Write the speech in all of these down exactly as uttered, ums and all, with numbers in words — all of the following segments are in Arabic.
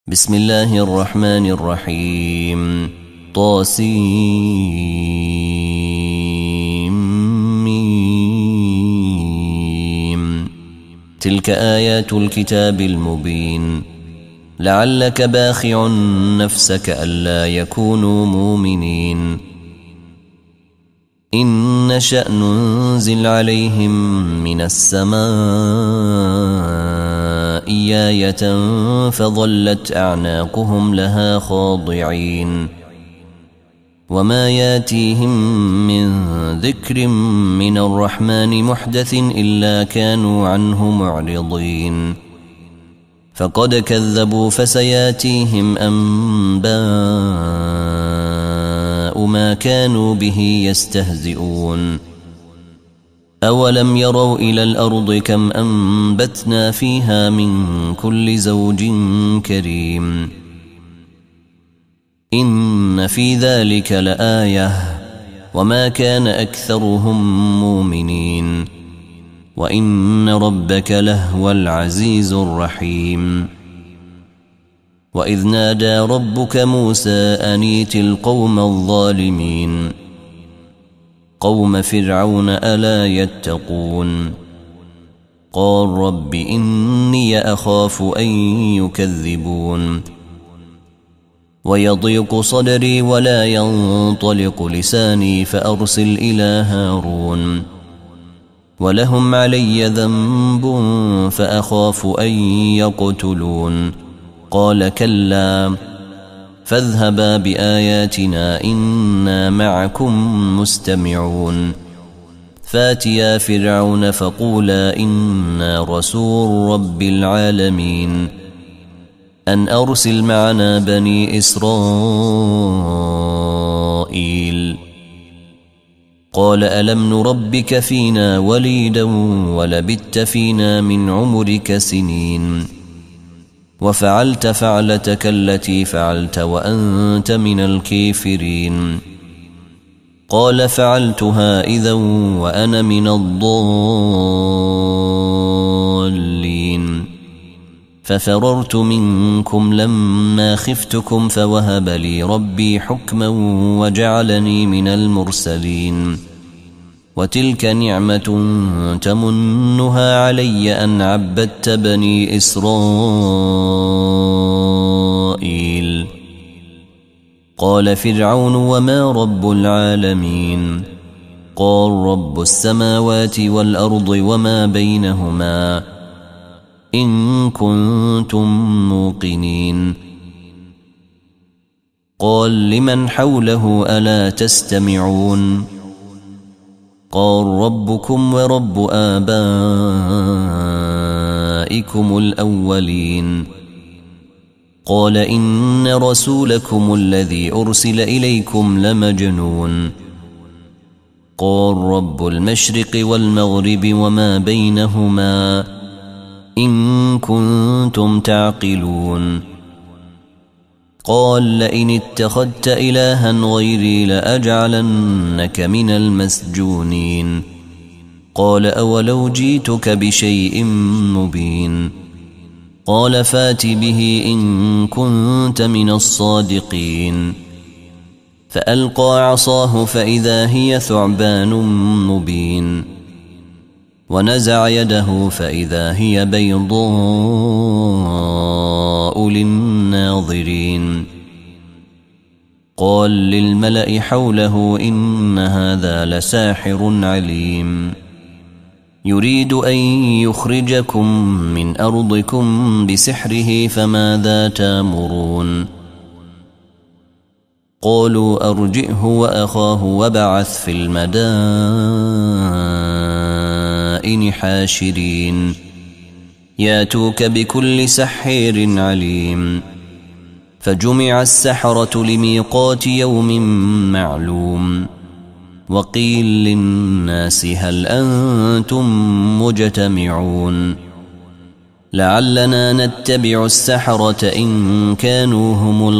بسم الله الرحمن الرحيم. طاسيم. تلك آيات الكتاب المبين. لعلك باخع نفسك ألا يكونوا مؤمنين. إن نشأ ننزل عليهم من السماء آية فظلت أعناقهم لها خاضعين وما ياتيهم من ذكر من الرحمن محدث إلا كانوا عنه معرضين. فقد كذبوا فسياتيهم أنباء ما كانوا به يستهزئون. أولم يروا إلى الأرض كم أنبتنا فيها من كل زوج كريم. إن في ذلك لآية وما كان أكثرهم مؤمنين وإن ربك لهو العزيز الرحيم. وإذ نادى ربك موسى أن ائت القوم الظالمين قوم فرعون ألا يتقون. قال رب إني أخاف أن يكذبون ويضيق صدري ولا ينطلق لساني فأرسل إلى هارون ولهم علي ذنب فأخاف أن يقتلون. قال كلا فاذهبا بآياتنا إنا معكم مستمعون. فاتيا فرعون فقولا إنا رسول رب العالمين أن أرسل معنا بني إسرائيل. قال ألم نربك فينا وليدا ولبثت فينا من عمرك سنين وفعلت فعلتك التي فعلت وأنت من الكافرين. قال فعلتها إذا وأنا من الضالين ففررت منكم لما خفتكم فوهب لي ربي حكما وجعلني من المرسلين. وتلك نعمة تمنها علي أن عبدت بني إسرائيل. قال فرعون وما رب العالمين. قال رب السماوات والأرض وما بينهما إن كنتم موقنين. قال لمن حوله ألا تستمعون. قال ربكم ورب آبائكم الأولين. قال إن رسولكم الذي أرسل إليكم لمجنون. قال رب المشرق والمغرب وما بينهما إن كنتم تعقلون. قال لئن اتخذت إلها غيري لأجعلنك من المسجونين. قال أولو جيتك بشيء مبين. قال فات به إن كنت من الصادقين. فألقى عصاه فإذا هي ثعبان مبين ونزع يده فإذا هي بيضاء للناظرين. قال للملأ حوله إن هذا لساحر عليم يريد أن يخرجكم من أرضكم بسحره فماذا تامرون. قالوا أرجئه وأخاه وبعث في المدائن حاشرين ياتوك بكل سحير عليم. فجمع السحرة لميقات يوم معلوم. وقيل للناس هل أنتم مجتمعون لعلنا نتبع السحرة إن كانوا هم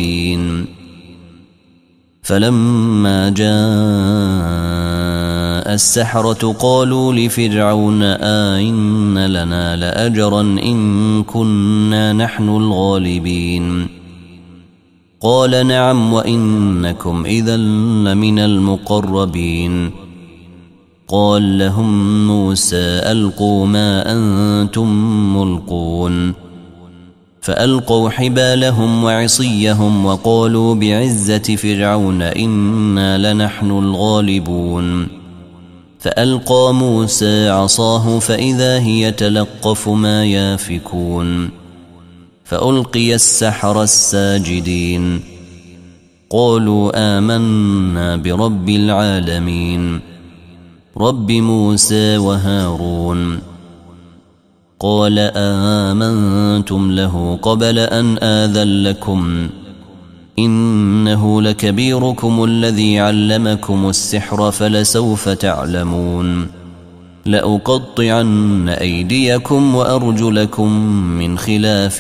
الغالبين. فلما جاء السحرة قالوا لفرعون آئن لنا لأجرا إن كنا نحن الغالبين قال نعم وإنكم إذا لمن المقربين قال لهم موسى ألقوا ما أنتم ملقون فألقوا حبالهم وعصيهم وقالوا بعزة فرعون إنا لنحن الغالبون فألقى موسى عصاه فإذا هي تلقف ما يافكون فألقي السحرة الساجدين قالوا آمنا برب العالمين رب موسى وهارون قال آمنتم له قبل أن آذن لكم إنه لكبيركم الذي علمكم السحر فلسوف تعلمون لأقطعن أيديكم وأرجلكم من خلاف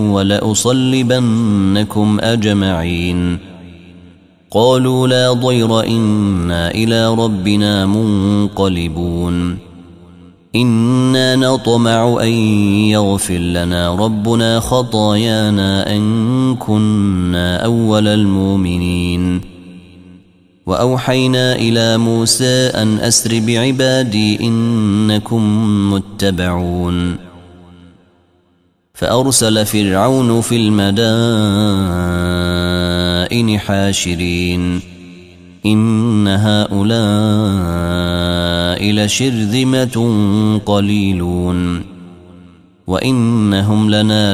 ولأصلبنكم أجمعين قالوا لا ضير إنا إلى ربنا منقلبون إنا نطمع أن يغفر لنا ربنا خطايانا أن كنا أول المؤمنين وأوحينا إلى موسى أن أسر بعبادي إنكم متبعون فأرسل فرعون في المدائن حاشرين إن هؤلاء لشرذمة قليلون وإنهم لنا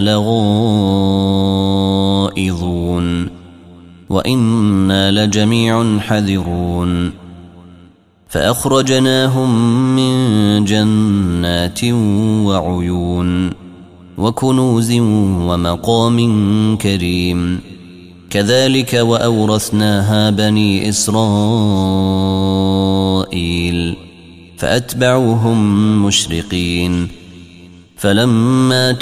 لغائظون وإنا لجميع حذرون فأخرجناهم من جنات وعيون وكنوز ومقام كريم كذلك وأورثناها بني إسرائيل فأتبعوهم مشرقين فلما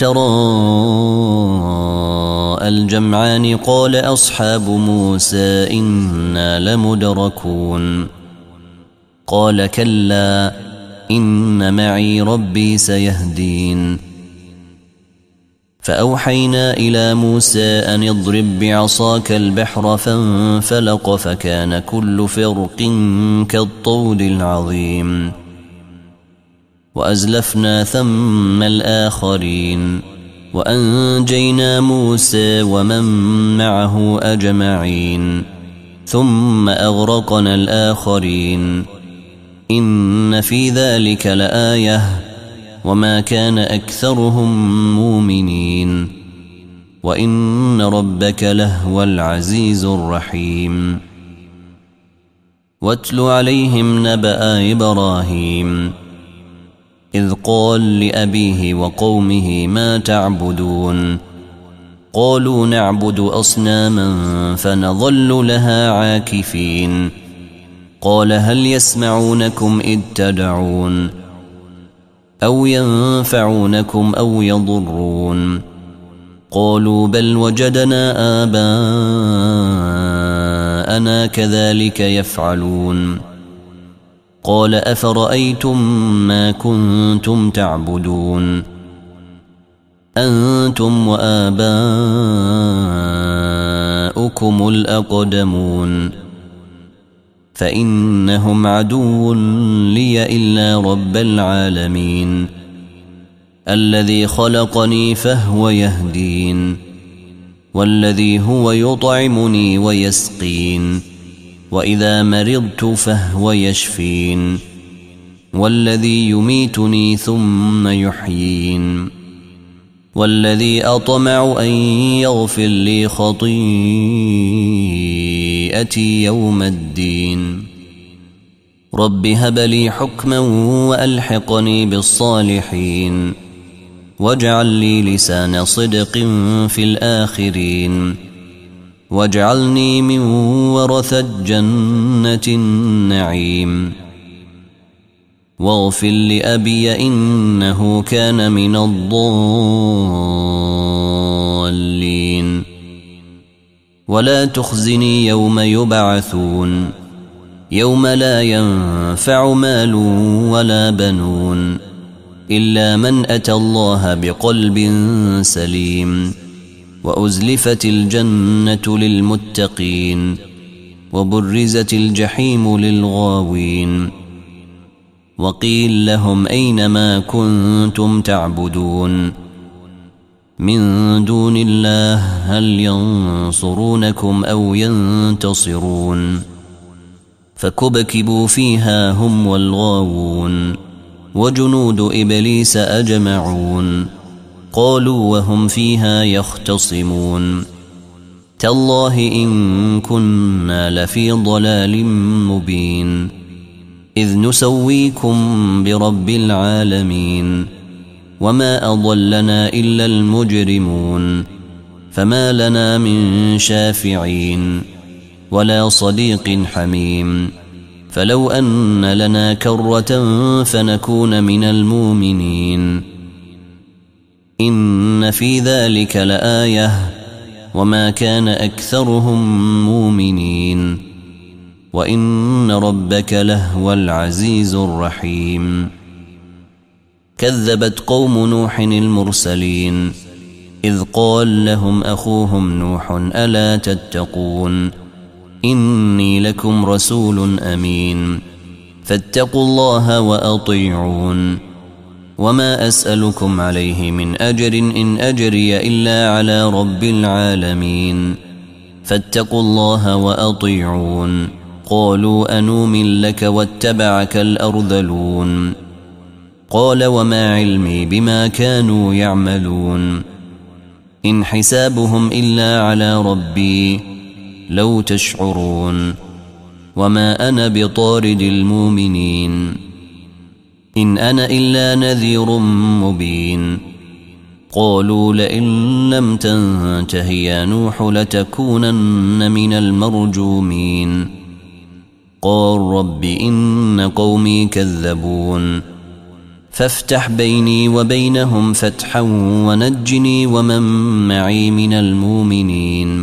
تراءى الجمعان قال أصحاب موسى إنا لمدركون قال كلا إن معي ربي سيهدين فأوحينا إلى موسى أن اضرب بعصاك البحر فانفلق فكان كل فرق كالطود العظيم وأزلفنا ثم الآخرين وأنجينا موسى ومن معه أجمعين ثم أغرقنا الآخرين إن في ذلك لآية وما كان أكثرهم مؤمنين وإن ربك لهو العزيز الرحيم واتل عليهم نبأ إبراهيم إذ قال لأبيه وقومه ما تعبدون قالوا نعبد أصناما فنظل لها عاكفين قال هل يسمعونكم إذ تدعون أو ينفعونكم أو يضرون قالوا بل وجدنا آباءنا كذلك يفعلون قال أفرأيتم ما كنتم تعبدون أنتم وآباؤكم الأقدمون فإنهم عدو لي إلا رب العالمين الذي خلقني فهو يهدين والذي هو يطعمني ويسقين وإذا مرضت فهو يشفين والذي يميتني ثم يحيين والذي أطمع أن يغفر لي خطيئتي يوم الدين رب هب لي حكما وألحقني بالصالحين واجعل لي لسان صدق في الآخرين واجعلني من ورثة جنة النعيم واغفر لأبي إنه كان من الضالين ولا تخزني يوم يبعثون يوم لا ينفع مال ولا بنون إلا من أتى الله بقلب سليم وأزلفت الجنة للمتقين وبرزت الجحيم للغاوين وقيل لهم أين ما كنتم تعبدون من دون الله هل ينصرونكم أو ينتصرون فكبكبوا فيها هم والغاوون وجنود إبليس أجمعون قالوا وهم فيها يختصمون تالله إن كنا لفي ضلال مبين إذ نسويكم برب العالمين وما أضلنا إلا المجرمون فما لنا من شافعين ولا صديق حميم فلو أن لنا كرة فنكون من المؤمنين إن في ذلك لآية وما كان أكثرهم مؤمنين وإن ربك لهو العزيز الرحيم كذبت قوم نوح المرسلين إذ قال لهم أخوهم نوح ألا تتقون إني لكم رسول أمين فاتقوا الله وأطيعون وما أسألكم عليه من أجر إن أجري إلا على رب العالمين فاتقوا الله وأطيعون قالوا أنؤمن لك واتبعك الأرذلون قال وما علمي بما كانوا يعملون إن حسابهم إلا على ربي لو تشعرون وما أنا بطارد المؤمنين إن أنا إلا نذير مبين قالوا لئن لم تنته يا نوح لتكونن من المرجومين قال رب إن قومي كذبون فافتح بيني وبينهم فتحا ونجني ومن معي من المؤمنين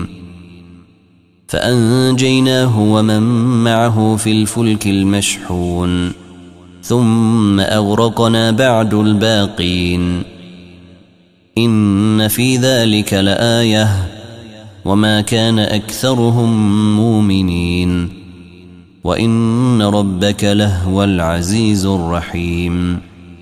فأنجيناه ومن معه في الفلك المشحون ثم أغرقنا بعد الباقين إن في ذلك لآية وما كان أكثرهم مؤمنين وإن ربك لهو العزيز الرحيم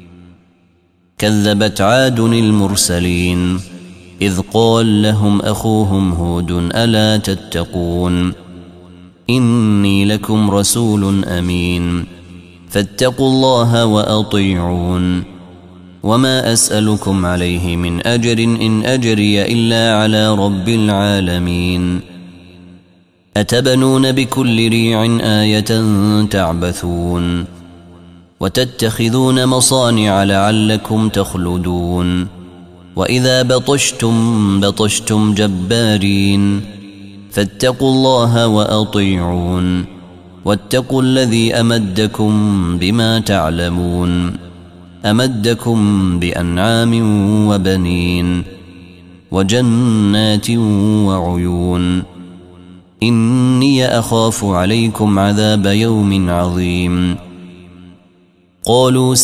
كذبت عاد المرسلين إذ قال لهم أخوهم هود ألا تتقون إني لكم رسول أمين فاتقوا الله وأطيعون وما أسألكم عليه من أجر إن أجري إلا على رب العالمين أتبنون بكل ريع آية تعبثون وتتخذون مصانع لعلكم تخلدون وإذا بطشتم بطشتم جبارين فاتقوا الله وأطيعون واتقوا الذي أمدكم بما تعلمون أمدكم بأنعام وبنين وجنات وعيون إني أخاف عليكم عذاب يوم عظيم قالوا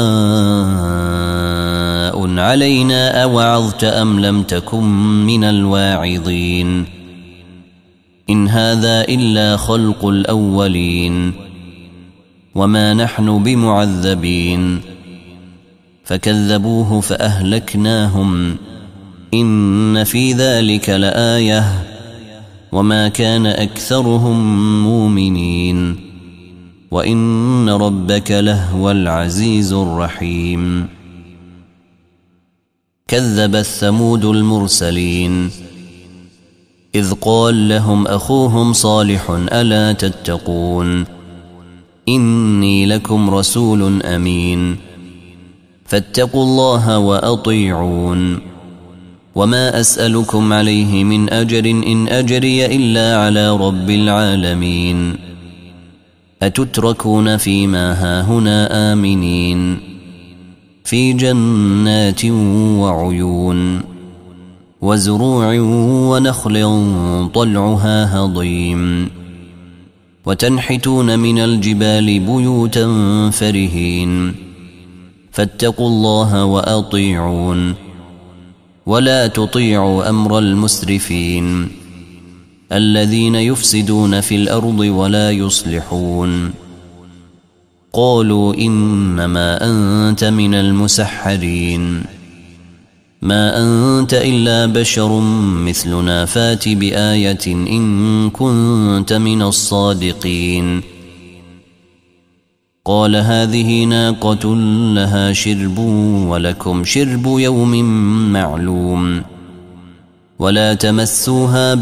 سواء علينا أوعظت أم لم تكن من الواعظين إن هذا إلا خلق الأولين وما نحن بمعذبين فكذبوه فأهلكناهم إن في ذلك لآية وما كان أكثرهم مؤمنين وإن ربك لهو العزيز الرحيم كذبت ثمود المرسلين إذ قال لهم أخوهم صالح ألا تتقون إني لكم رسول أمين فاتقوا الله وأطيعون وما أسألكم عليه من أجر إن أجري إلا على رب العالمين أتتركون فيما هاهنا آمنين في جنات وعيون وزروع ونخل طلعها هضيم وتنحتون من الجبال بيوتا فرهين فاتقوا الله وأطيعون ولا تطيعوا أمر المسرفين الذين يفسدون في الأرض ولا يصلحون قالوا إنما أنت من المسحرين ما أنت إلا بشر مثلنا فات بآية إن كنت من الصادقين قال هذه ناقة لها شرب ولكم شرب يوم معلوم ولا تمسوها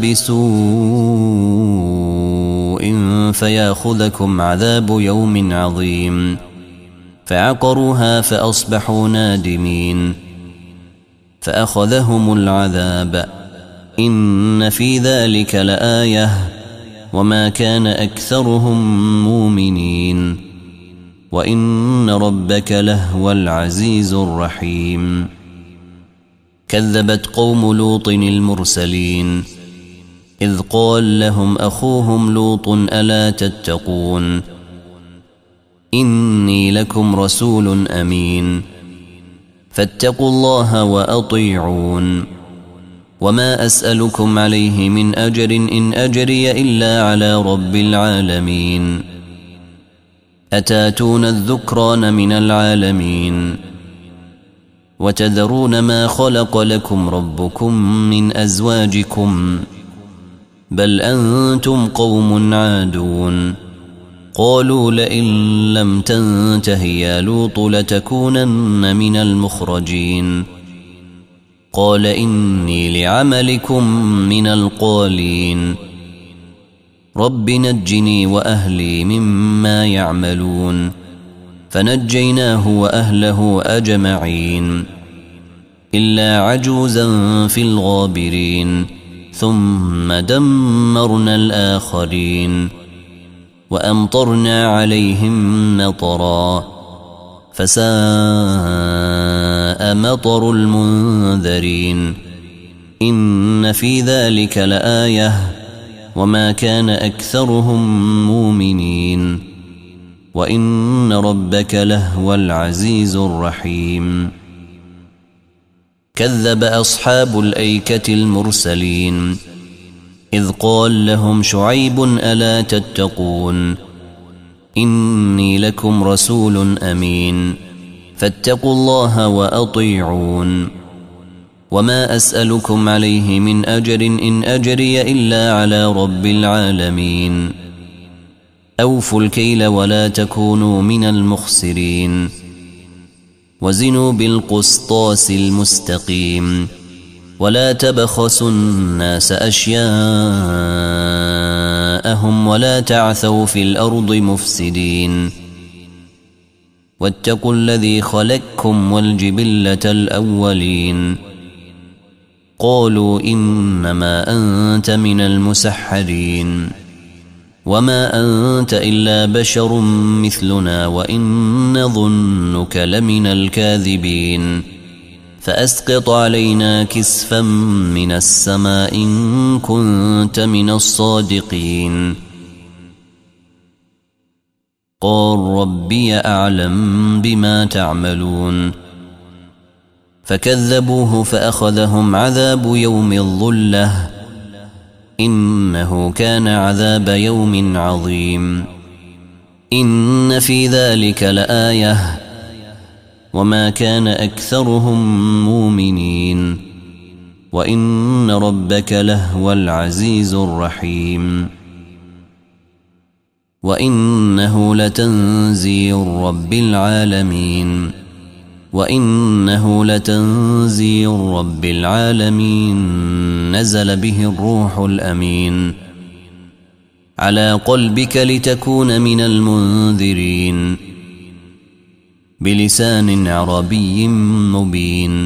بسوء فياخذكم عذاب يوم عظيم فعقروها فأصبحوا نادمين فأخذهم العذاب إن في ذلك لآية وما كان أكثرهم مؤمنين وإن ربك لهو العزيز الرحيم كذبت قوم لوط المرسلين إذ قال لهم أخوهم لوط ألا تتقون إني لكم رسول أمين فاتقوا الله وأطيعون وما أسألكم عليه من أجر إن أجري إلا على رب العالمين أتاتون الذكران من العالمين وتذرون ما خلق لكم ربكم من أزواجكم بل أنتم قوم عادون قالوا لئن لم تنته يا لوط لتكونن من المخرجين قال إني لعملكم من القالين رب نجني وأهلي مما يعملون فنجيناه وأهله أجمعين إلا عجوزا في الغابرين ثم دمرنا الآخرين وأمطرنا عليهم مطرا فساء مطر المنذرين إن في ذلك لآية وما كان أكثرهم مؤمنين وإن ربك لهو العزيز الرحيم كذب أصحاب الأيكة المرسلين إذ قال لهم شعيب ألا تتقون إني لكم رسول أمين فاتقوا الله وأطيعون وما أسألكم عليه من أجر إن أجري إلا على رب العالمين أوفوا الكيل ولا تكونوا من المخسرين وزنوا بالقسطاس المستقيم ولا تبخسوا الناس أشياءهم ولا تعثوا في الأرض مفسدين واتقوا الذي خلقكم والجبلة الأولين قالوا إنما أنت من المسحرين وما أنت إلا بشر مثلنا وإن نظنك لمن الكاذبين فأسقط علينا كسفا من السماء إن كنت من الصادقين قال ربي أعلم بما تعملون فكذبوه فأخذهم عذاب يوم الظلة إنه كان عذاب يوم عظيم إن في ذلك لآية وما كان أكثرهم مؤمنين وإن ربك لهو العزيز الرحيم وإنه لتنزيل رب العالمين وإنه لتنزيل رب العالمين نزل به الروح الأمين على قلبك لتكون من المنذرين بلسان عربي مبين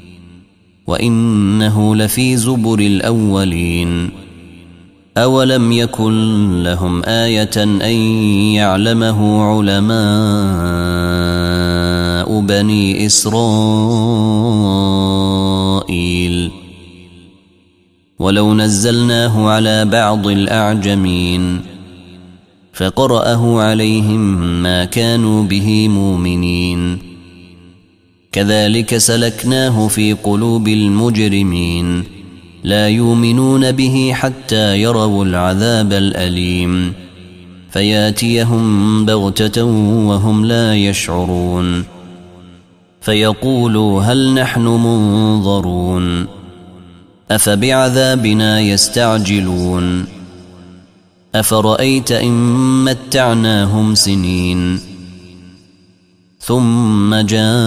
وإنه لفي زبر الأولين أولم يكن لهم آية أن يعلمه علماء بني إسرائيل ولو نزلناه على بعض الأعجمين فقرأه عليهم ما كانوا به مؤمنين كذلك سلكناه في قلوب المجرمين لا يؤمنون به حتى يروا العذاب الأليم فياتيهم بغتة وهم لا يشعرون فيقولوا هل نحن منظرون أفبعذابنا يستعجلون أفرأيت إن متعناهم سنين ثم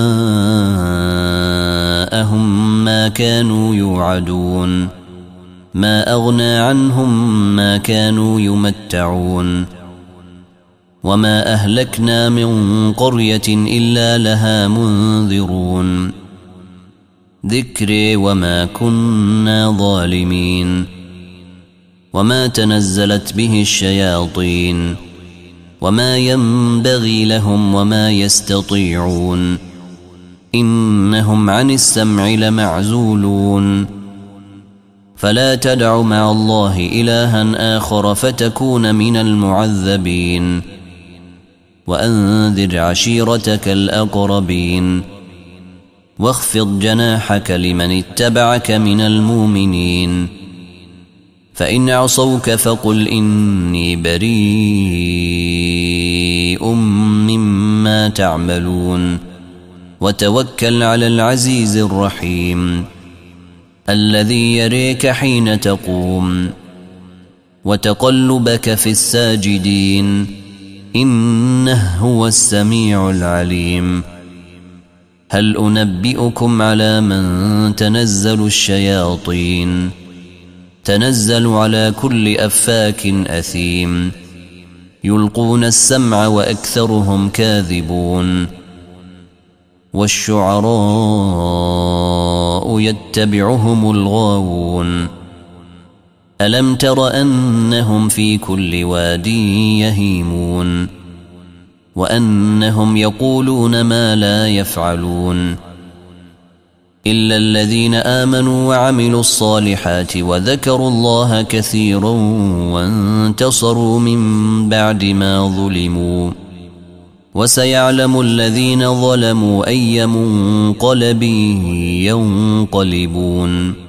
جاءهم ما كانوا يوعدون ما أغنى عنهم ما كانوا يمتعون وما أهلكنا من قرية إلا لها منذرون ذكري وما كنا ظالمين وما تنزلت به الشياطين وما ينبغي لهم وما يستطيعون إنهم عن السمع لمعزولون فلا تدع مع الله إلها آخر فتكون من المعذبين وأنذر عشيرتك الأقربين واخفض جناحك لمن اتبعك من المؤمنين فإن عصوك فقل إني بريء مما تعملون وتوكل على العزيز الرحيم الذي يريك حين تقوم وتقلبك في الساجدين إنه هو السميع العليم هل أنبئكم على من تنزل الشياطين تنزل على كل أفاك أثيم يلقون السمع وأكثرهم كاذبون والشعراء يتبعهم الغاوون ألم تر أنهم في كل واد يهيمون وأنهم يقولون ما لا يفعلون إلا الذين آمنوا وعملوا الصالحات وذكروا الله كثيرا وانتصروا من بعد ما ظلموا وسيعلم الذين ظلموا أي منقلب ينقلبون